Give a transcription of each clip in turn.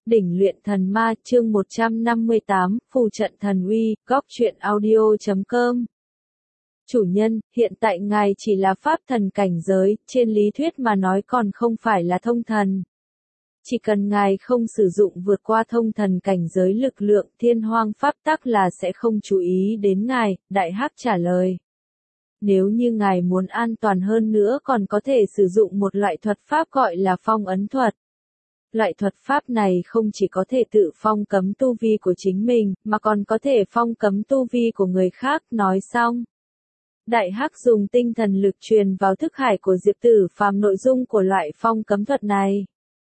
Đỉnh luyện thần ma chương 158, phù trận thần uy, góc truyện audio.com. Chủ nhân, hiện tại ngài chỉ là pháp thần cảnh giới, trên lý thuyết mà nói còn không phải là thông thần. Chỉ cần ngài không sử dụng vượt qua thông thần cảnh giới lực lượng thiên hoang pháp tắc là sẽ không chú ý đến ngài, Đại Hắc trả lời. Nếu như ngài muốn an toàn hơn nữa còn có thể sử dụng một loại thuật pháp gọi là phong ấn thuật. Loại thuật pháp này không chỉ có thể tự phong cấm tu vi của chính mình, mà còn có thể phong cấm tu vi của người khác. Nói xong, Đại Hắc dùng tinh thần lực truyền vào thức hải của Diệp Tử Phàm nội dung của loại phong cấm thuật này.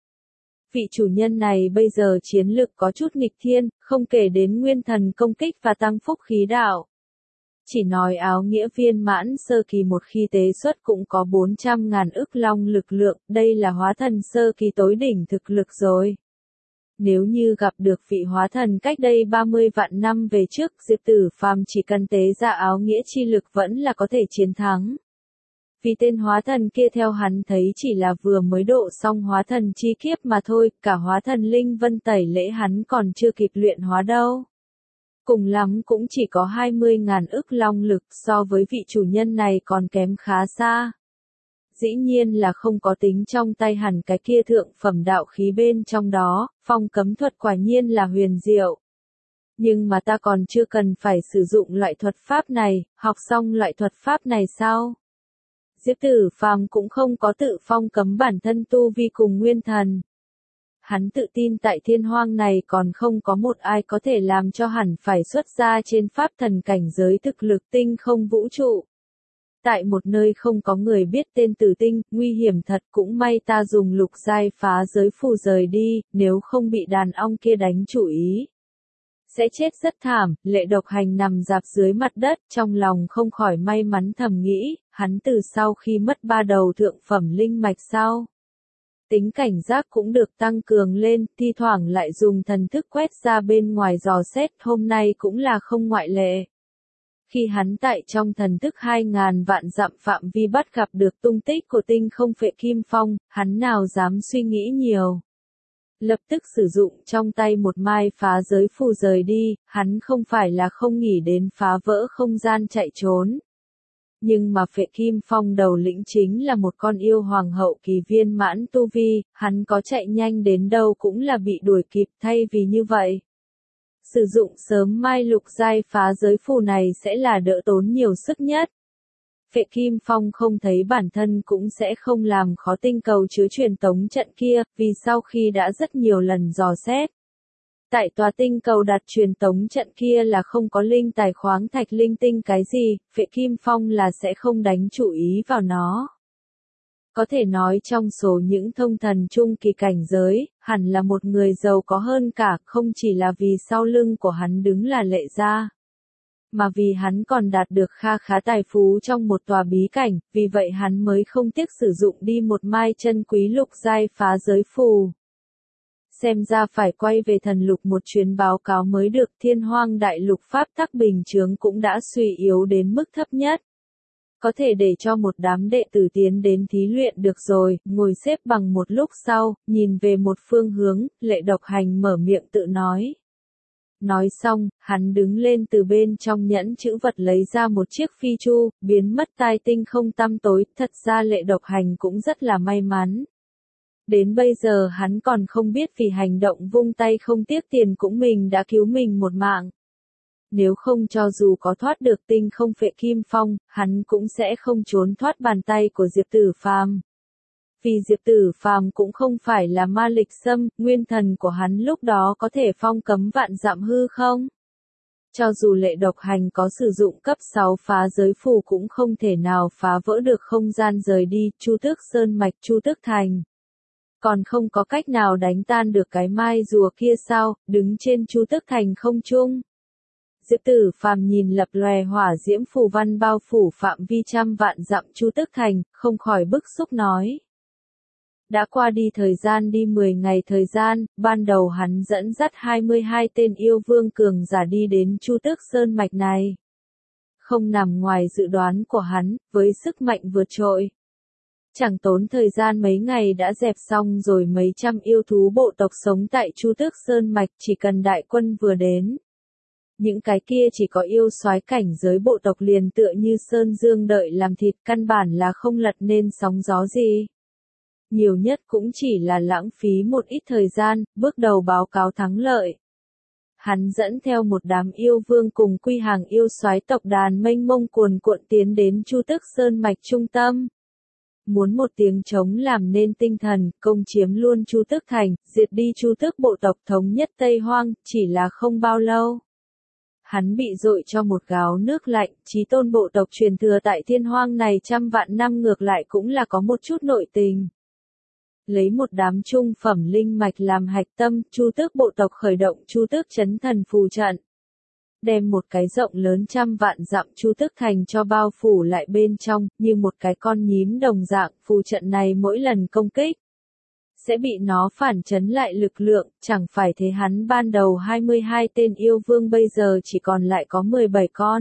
Vị chủ nhân này bây giờ chiến lực có chút nghịch thiên, không kể đến nguyên thần công kích và tăng phúc khí đạo. Chỉ nói áo nghĩa viên mãn sơ kỳ một khi tế xuất cũng có 400.000 ức long lực lượng, đây là hóa thần sơ kỳ tối đỉnh thực lực rồi. Nếu như gặp được vị hóa thần cách đây 30 vạn năm về trước, Diệp Tử Phàm chỉ cần tế ra áo nghĩa chi lực vẫn là có thể chiến thắng. Vì tên hóa thần kia theo hắn thấy chỉ là vừa mới độ xong hóa thần chi kiếp mà thôi, cả hóa thần linh vân tẩy lễ hắn còn chưa kịp luyện hóa đâu. Cùng lắm cũng chỉ có 20.000 ức long lực, so với vị chủ nhân này còn kém khá xa. Dĩ nhiên là không có tính trong tay hẳn cái kia thượng phẩm đạo khí bên trong đó, phong cấm thuật quả nhiên là huyền diệu. Nhưng mà ta còn chưa cần phải sử dụng loại thuật pháp này, học xong loại thuật pháp này sao? Diệp Tử Phàm cũng không có tự phong cấm bản thân tu vi cùng nguyên thần. Hắn tự tin tại thiên hoang này còn không có một ai có thể làm cho hẳn phải xuất ra trên pháp thần cảnh giới thực lực tinh không vũ trụ. Tại một nơi không có người biết tên Tử Tinh, nguy hiểm thật, cũng may ta dùng lục giai phá giới phù rời đi, nếu không bị đàn ong kia đánh chủ ý. Sẽ chết rất thảm. Lệ Độc Hành nằm rạp dưới mặt đất, trong lòng không khỏi may mắn thầm nghĩ, hắn từ sau khi mất 3 đầu thượng phẩm linh mạch sau. Tính cảnh giác cũng được tăng cường lên, thi thoảng lại dùng thần thức quét ra bên ngoài dò xét, hôm nay cũng là không ngoại lệ. Khi hắn tại trong thần thức 2.000 vạn dặm phạm vi bắt gặp được tung tích của tinh không phệ kim phong, hắn nào dám suy nghĩ nhiều. Lập tức sử dụng trong tay một mai phá giới phù rời đi, hắn không phải là không nghĩ đến phá vỡ không gian chạy trốn. Nhưng mà phệ kim phong đầu lĩnh chính là một con yêu hoàng hậu kỳ viên mãn tu vi, hắn có chạy nhanh đến đâu cũng là bị đuổi kịp, thay vì như vậy. Sử dụng sớm mai lục giai phá giới phù này sẽ là đỡ tốn nhiều sức nhất. Phệ kim phong không thấy bản thân cũng sẽ không làm khó tinh cầu chứa truyền tống trận kia, vì sau khi đã rất nhiều lần dò xét. Tại tòa tinh cầu đặt truyền tống trận kia là không có linh tài khoáng thạch linh tinh cái gì, Phệ kim phong là sẽ không đánh chủ ý vào nó. Có thể nói trong số những thông thần trung kỳ cảnh giới, hẳn là một người giàu có hơn cả, không chỉ là vì sau lưng của hắn đứng là Lệ gia, mà vì hắn còn đạt được kha khá tài phú trong một tòa bí cảnh, vì vậy hắn mới không tiếc sử dụng đi một mai chân quý lục giai phá giới phù. Xem ra phải quay về thần lục một chuyến báo cáo mới được, thiên hoang đại lục pháp tắc bình chướng cũng đã suy yếu đến mức thấp nhất. Có thể để cho một đám đệ tử tiến đến thí luyện được rồi, ngồi xếp bằng một lúc sau, nhìn về một phương hướng, Lệ Độc Hành mở miệng tự nói. Nói xong, hắn đứng lên từ bên trong nhẫn chữ vật lấy ra một chiếc phi chu, biến mất tai tinh không tăm tối, thật ra Lệ Độc Hành cũng rất là may mắn. Đến bây giờ hắn còn không biết vì hành động vung tay không tiếc tiền cũng mình đã cứu mình một mạng. Nếu không cho dù có thoát được tinh không phệ kim phong, hắn cũng sẽ không trốn thoát bàn tay của Diệp Tử Phàm. Vì Diệp Tử Phàm cũng không phải là ma lịch xâm, nguyên thần của hắn lúc đó có thể phong cấm vạn dặm hư không? Cho dù Lệ Độc Hành có sử dụng cấp 6 phá giới phù cũng không thể nào phá vỡ được không gian rời đi, Chu Tước Sơn mạch Chu Tước Thành. Còn không có cách nào đánh tan được cái mai rùa kia sao, đứng trên Chu Tước Thành không trung. Diệp Tử Phàm nhìn lập lòe hỏa diễm phù văn bao phủ phạm vi trăm vạn dặm Chu Tước Thành, không khỏi bức xúc nói. Đã qua đi thời gian đi 10 ngày thời gian, ban đầu hắn dẫn dắt 22 tên yêu vương cường giả đi đến Chu Tước Sơn mạch này. Không nằm ngoài dự đoán của hắn, với sức mạnh vượt trội. Chẳng tốn thời gian mấy ngày đã dẹp xong rồi mấy trăm yêu thú bộ tộc sống tại Chu Tước Sơn Mạch, chỉ cần đại quân vừa đến. Những cái kia chỉ có yêu soái cảnh giới bộ tộc liền tựa như sơn dương đợi làm thịt, căn bản là không lật nên sóng gió gì. Nhiều nhất cũng chỉ là lãng phí một ít thời gian, bước đầu báo cáo thắng lợi. Hắn dẫn theo một đám yêu vương cùng quy hàng yêu soái tộc đàn mênh mông cuồn cuộn tiến đến Chu Tước Sơn Mạch trung tâm. Muốn một tiếng trống làm nên tinh thần, công chiếm luôn Chu Tước Thành, diệt đi Chu Tước bộ tộc thống nhất Tây Hoang, chỉ là không bao lâu. Hắn bị dội cho một gáo nước lạnh, chí tôn bộ tộc truyền thừa tại thiên hoang này trăm vạn năm ngược lại cũng là có một chút nội tình. Lấy một đám trung phẩm linh mạch làm hạch tâm, Chu Tước bộ tộc khởi động Chu Tước Chấn Thần phù trận. Đem một cái rộng lớn trăm vạn dặm Chu Tước Thành cho bao phủ lại bên trong, như một cái con nhím đồng dạng, phù trận này mỗi lần công kích sẽ bị nó phản chấn lại lực lượng, chẳng phải thế hắn ban đầu 22 tên yêu vương bây giờ chỉ còn lại có 17 con.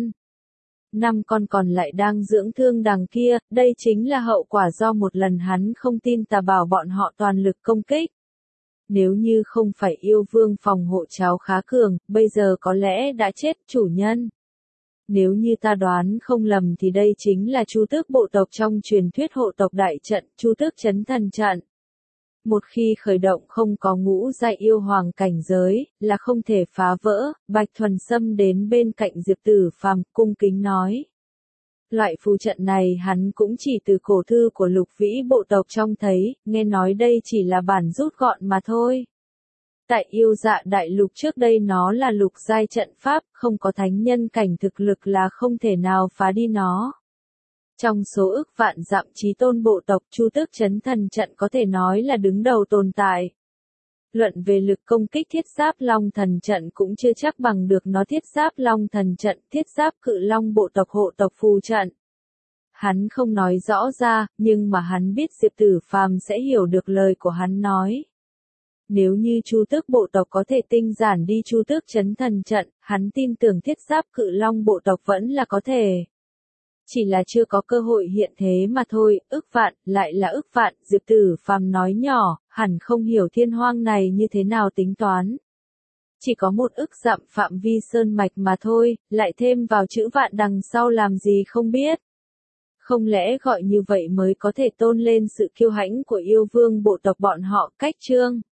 5 con còn lại đang dưỡng thương đằng kia, đây chính là hậu quả do một lần hắn không tin tà bảo bọn họ toàn lực công kích. Nếu như không phải yêu vương phòng hộ cháu khá cường, bây giờ có lẽ đã chết chủ nhân. Nếu như ta đoán không lầm thì đây chính là Chu Tước bộ tộc trong truyền thuyết hộ tộc đại trận, Chu Tước Chấn Thần trận. Một khi khởi động không có ngũ giai yêu hoàng cảnh giới, là không thể phá vỡ. Bạch Thuần Sâm đến bên cạnh Diệp Tử Phàm cung kính nói. Loại phù trận này hắn cũng chỉ từ cổ thư của Lục Vĩ bộ tộc trông thấy, nghe nói đây chỉ là bản rút gọn mà thôi. Tại yêu dạ đại lục trước đây nó là lục giai trận pháp, không có thánh nhân cảnh thực lực là không thể nào phá đi nó. Trong số ức vạn dặm chí tôn bộ tộc, Chu Tước Chấn Thần trận có thể nói là đứng đầu tồn tại. Luận về lực công kích thiết giáp long thần trận cũng chưa chắc bằng được nó. Thiết giáp long thần trận, thiết giáp cự long bộ tộc hộ tộc phù trận. Hắn không nói rõ ra, nhưng mà hắn biết Diệp Tử Phàm sẽ hiểu được lời của hắn nói. Nếu như Chu Tước bộ tộc có thể tinh giản đi Chu Tước Chấn Thần trận, hắn tin tưởng thiết giáp cự long bộ tộc vẫn là có thể. Chỉ là chưa có cơ hội hiện thế mà thôi. Ức vạn, lại là ức vạn, Diệp Tử Phàm nói nhỏ, hẳn không hiểu thiên hoang này như thế nào tính toán. Chỉ có một ức dặm phạm vi sơn mạch mà thôi, lại thêm vào chữ vạn đằng sau làm gì không biết. Không lẽ gọi như vậy mới có thể tôn lên sự kiêu hãnh của yêu vương bộ tộc bọn họ. Cách chương